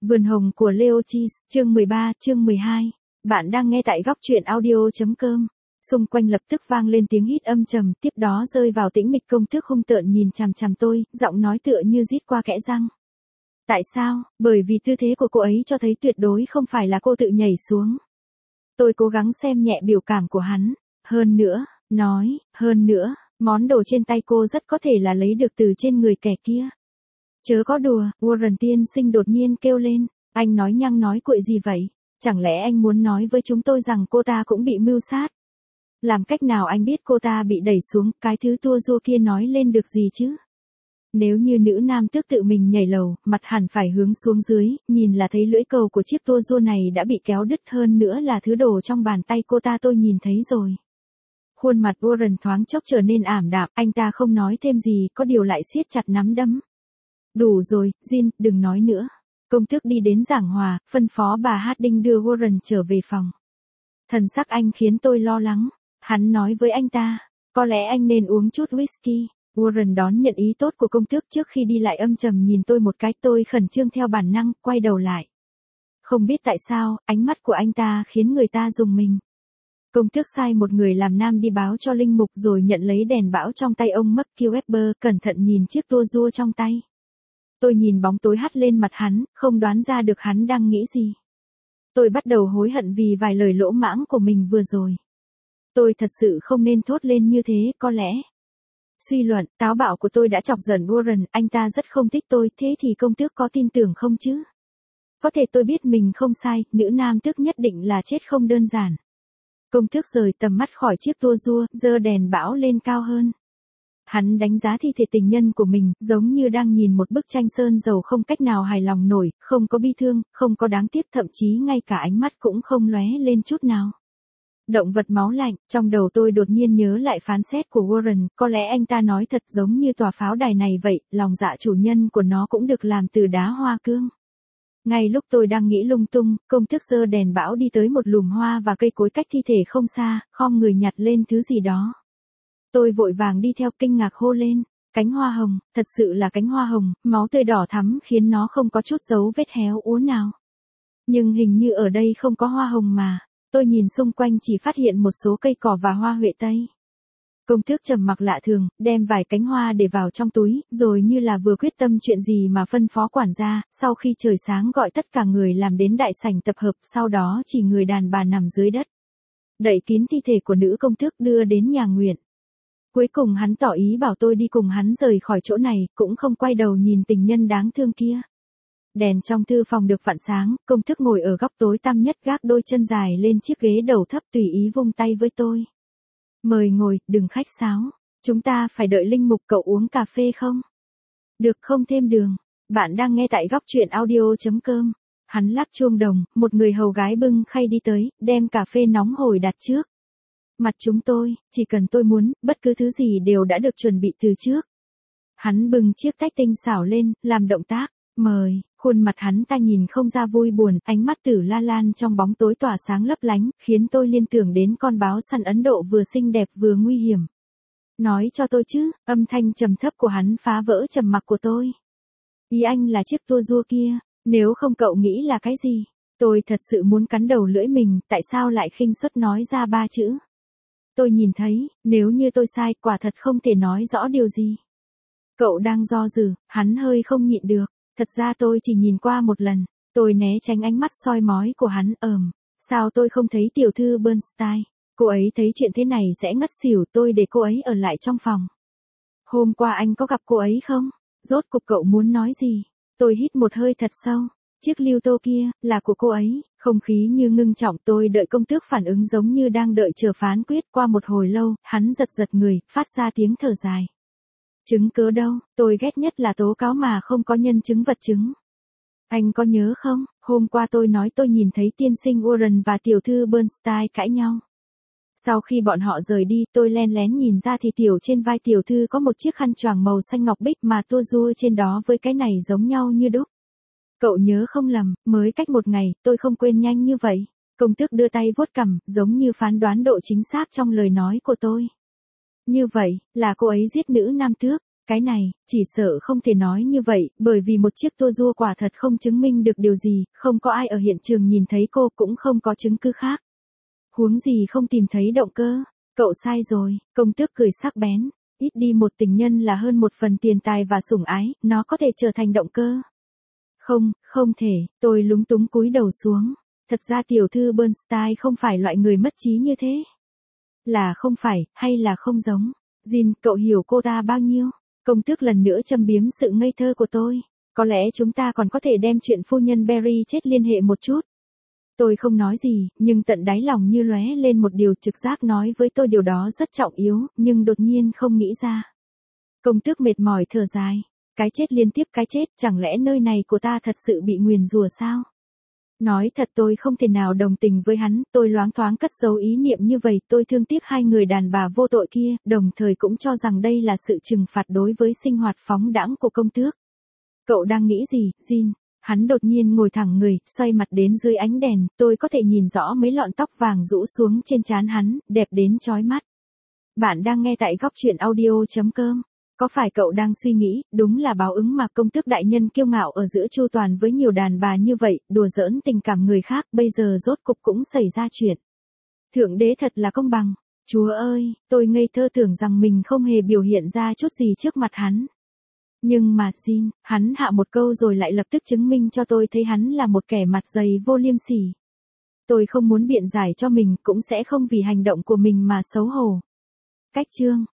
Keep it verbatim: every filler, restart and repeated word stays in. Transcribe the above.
Vườn hồng của Leochis, chương mười ba, chương mười hai. Bạn đang nghe tại góc truyện audio.com. Xung quanh lập tức vang lên tiếng hít âm trầm, tiếp đó rơi vào tĩnh mịch. Công tước hung tợn nhìn chằm chằm tôi, giọng nói tựa như rít qua kẽ răng. Tại sao? Bởi vì tư thế của cô ấy cho thấy tuyệt đối không phải là cô tự nhảy xuống. Tôi cố gắng xem nhẹ biểu cảm của hắn. Hơn nữa, nói, hơn nữa, món đồ trên tay cô rất có thể là lấy được từ trên người kẻ kia. Chớ có đùa, Warren tiên sinh đột nhiên kêu lên. Anh nói nhăng nói cuội gì vậy? Chẳng lẽ anh muốn nói với chúng tôi rằng cô ta cũng bị mưu sát? Làm cách nào anh biết cô ta bị đẩy xuống, cái thứ tua rua kia nói lên được gì chứ? Nếu như nữ nam tước tự mình nhảy lầu, mặt hẳn phải hướng xuống dưới, nhìn là thấy lưỡi cầu của chiếc tua rua này đã bị kéo đứt, hơn nữa là thứ đồ trong bàn tay cô ta tôi nhìn thấy rồi. Khuôn mặt Warren thoáng chốc trở nên ảm đạm, anh ta không nói thêm gì, có điều lại siết chặt nắm đấm. Đủ rồi, Jin, đừng nói nữa. Công tước đi đến giảng hòa, phân phó bà Harding đưa Warren trở về phòng. Thần sắc anh khiến tôi lo lắng. Hắn nói với anh ta, có lẽ anh nên uống chút whisky. Warren đón nhận ý tốt của công tước trước khi đi lại âm trầm nhìn tôi một cái. Tôi khẩn trương theo bản năng, quay đầu lại. Không biết tại sao, ánh mắt của anh ta khiến người ta rùng mình. Công tước sai một người làm nam đi báo cho linh mục rồi nhận lấy đèn bão trong tay ông Marky Webber, cẩn thận nhìn chiếc tua rua trong tay. Tôi nhìn bóng tối hắt lên mặt hắn, không đoán ra được hắn đang nghĩ gì. Tôi bắt đầu hối hận vì vài lời lỗ mãng của mình vừa rồi. Tôi thật sự không nên thốt lên như thế, có lẽ. Suy luận, táo bạo của tôi đã chọc giận Warren, anh ta rất không thích tôi, thế thì công tước có tin tưởng không chứ? Có thể tôi biết mình không sai, nữ nam tước nhất định là chết không đơn giản. Công tước rời tầm mắt khỏi chiếc tua rua, giơ đèn bão lên cao hơn. Hắn đánh giá thi thể tình nhân của mình, giống như đang nhìn một bức tranh sơn dầu không cách nào hài lòng nổi, không có bi thương, không có đáng tiếc, thậm chí ngay cả ánh mắt cũng không lóe lên chút nào. Động vật máu lạnh, trong đầu tôi đột nhiên nhớ lại phán xét của Warren, có lẽ anh ta nói thật giống như tòa pháo đài này vậy, lòng dạ chủ nhân của nó cũng được làm từ đá hoa cương. Ngay lúc tôi đang nghĩ lung tung, công tước giơ đèn bão đi tới một lùm hoa và cây cối cách thi thể không xa, khom người nhặt lên thứ gì đó. Tôi vội vàng đi theo, kinh ngạc hô lên, cánh hoa hồng, thật sự là cánh hoa hồng, máu tươi đỏ thắm khiến nó không có chút dấu vết héo úa nào. Nhưng hình như ở đây không có hoa hồng mà, tôi nhìn xung quanh chỉ phát hiện một số cây cỏ và hoa huệ tây. Công tước trầm mặc lạ thường, đem vài cánh hoa để vào trong túi, rồi như là vừa quyết tâm chuyện gì mà phân phó quản gia, sau khi trời sáng gọi tất cả người làm đến đại sảnh tập hợp, sau đó chỉ người đàn bà nằm dưới đất. Đậy kín thi thể của nữ công tước đưa đến nhà nguyện. Cuối cùng hắn tỏ ý bảo tôi đi cùng hắn rời khỏi chỗ này, cũng không quay đầu nhìn tình nhân đáng thương kia. Đèn trong thư phòng được vặn sáng, công tước ngồi ở góc tối tăm nhất, gác đôi chân dài lên chiếc ghế đầu thấp, tùy ý vung tay với tôi. Mời ngồi, đừng khách sáo. Chúng ta phải đợi linh mục, cậu uống cà phê không? Được, không thêm đường. Bạn đang nghe tại góc truyện audio.com. Hắn lắc chuông đồng, một người hầu gái bưng khay đi tới, đem cà phê nóng hổi đặt trước mặt chúng tôi, chỉ cần tôi muốn, bất cứ thứ gì đều đã được chuẩn bị từ trước. Hắn bưng chiếc tách tinh xảo lên, làm động tác, mời, khuôn mặt hắn ta nhìn không ra vui buồn, ánh mắt Tử La Lan trong bóng tối tỏa sáng lấp lánh, khiến tôi liên tưởng đến con báo săn Ấn Độ vừa xinh đẹp vừa nguy hiểm. Nói cho tôi chứ, âm thanh trầm thấp của hắn phá vỡ trầm mặc của tôi. Ý anh là chiếc tua rua kia, nếu không cậu nghĩ là cái gì? Tôi thật sự muốn cắn đầu lưỡi mình, tại sao lại khinh suất nói ra ba chữ? Tôi nhìn thấy, nếu như tôi sai, quả thật không thể nói rõ điều gì. Cậu đang do dự, hắn hơi không nhịn được. Thật ra tôi chỉ nhìn qua một lần, tôi né tránh ánh mắt soi mói của hắn. Ờm, sao tôi không thấy tiểu thư Bernstein? Cô ấy thấy chuyện thế này sẽ ngất xỉu, tôi để cô ấy ở lại trong phòng. Hôm qua anh có gặp cô ấy không? Rốt cuộc cậu muốn nói gì? Tôi hít một hơi thật sâu. Chiếc lưu tô kia, là của cô ấy. Không khí như ngưng trọng, tôi đợi công tước phản ứng giống như đang đợi chờ phán quyết. Qua một hồi lâu, hắn giật giật người, phát ra tiếng thở dài. Chứng cớ đâu, tôi ghét nhất là tố cáo mà không có nhân chứng vật chứng. Anh có nhớ không, hôm qua tôi nói tôi nhìn thấy tiên sinh Warren và tiểu thư Bernstein cãi nhau. Sau khi bọn họ rời đi, tôi len lén nhìn ra thì tiểu trên vai tiểu thư có một chiếc khăn choàng màu xanh ngọc bích mà tua rua trên đó với cái này giống nhau như đúc. Cậu nhớ không lầm, mới cách một ngày, tôi không quên nhanh như vậy. Công tước đưa tay vuốt cằm, giống như phán đoán độ chính xác trong lời nói của tôi. Như vậy, là cô ấy giết nữ nam tước. Cái này, chỉ sợ không thể nói như vậy, bởi vì một chiếc tua rua quả thật không chứng minh được điều gì, không có ai ở hiện trường nhìn thấy cô, cũng không có chứng cứ khác. Huống gì không tìm thấy động cơ. Cậu sai rồi, công tước cười sắc bén. Ít đi một tình nhân là hơn một phần tiền tài và sủng ái, nó có thể trở thành động cơ. Không, không thể, tôi lúng túng cúi đầu xuống. Thật ra tiểu thư Bernstein không phải loại người mất trí như thế. Là không phải, hay là không giống. Jin, cậu hiểu cô ta bao nhiêu? Công tước lần nữa châm biếm sự ngây thơ của tôi. Có lẽ chúng ta còn có thể đem chuyện phu nhân Berry chết liên hệ một chút. Tôi không nói gì, nhưng tận đáy lòng như lóe lên một điều trực giác nói với tôi điều đó rất trọng yếu, nhưng đột nhiên không nghĩ ra. Công tước mệt mỏi thở dài. Cái chết liên tiếp cái chết, chẳng lẽ nơi này của ta thật sự bị nguyền rủa sao? Nói thật tôi không thể nào đồng tình với hắn, tôi loáng thoáng cất giấu ý niệm như vậy, tôi thương tiếc hai người đàn bà vô tội kia, đồng thời cũng cho rằng đây là sự trừng phạt đối với sinh hoạt phóng đãng của công tước. Cậu đang nghĩ gì, Jin? Hắn đột nhiên ngồi thẳng người, xoay mặt đến dưới ánh đèn, tôi có thể nhìn rõ mấy lọn tóc vàng rũ xuống trên trán hắn, đẹp đến chói mắt. Bạn đang nghe tại góc truyện audio chấm com. Có phải cậu đang suy nghĩ, đúng là báo ứng mà công tước đại nhân kiêu ngạo ở giữa chu toàn với nhiều đàn bà như vậy, đùa giỡn tình cảm người khác, bây giờ rốt cục cũng xảy ra chuyện. Thượng đế thật là công bằng. Chúa ơi, tôi ngây thơ tưởng rằng mình không hề biểu hiện ra chút gì trước mặt hắn. Nhưng mà, Jin, hắn hạ một câu rồi lại lập tức chứng minh cho tôi thấy hắn là một kẻ mặt dày vô liêm sỉ. Tôi không muốn biện giải cho mình, cũng sẽ không vì hành động của mình mà xấu hổ. Cách chương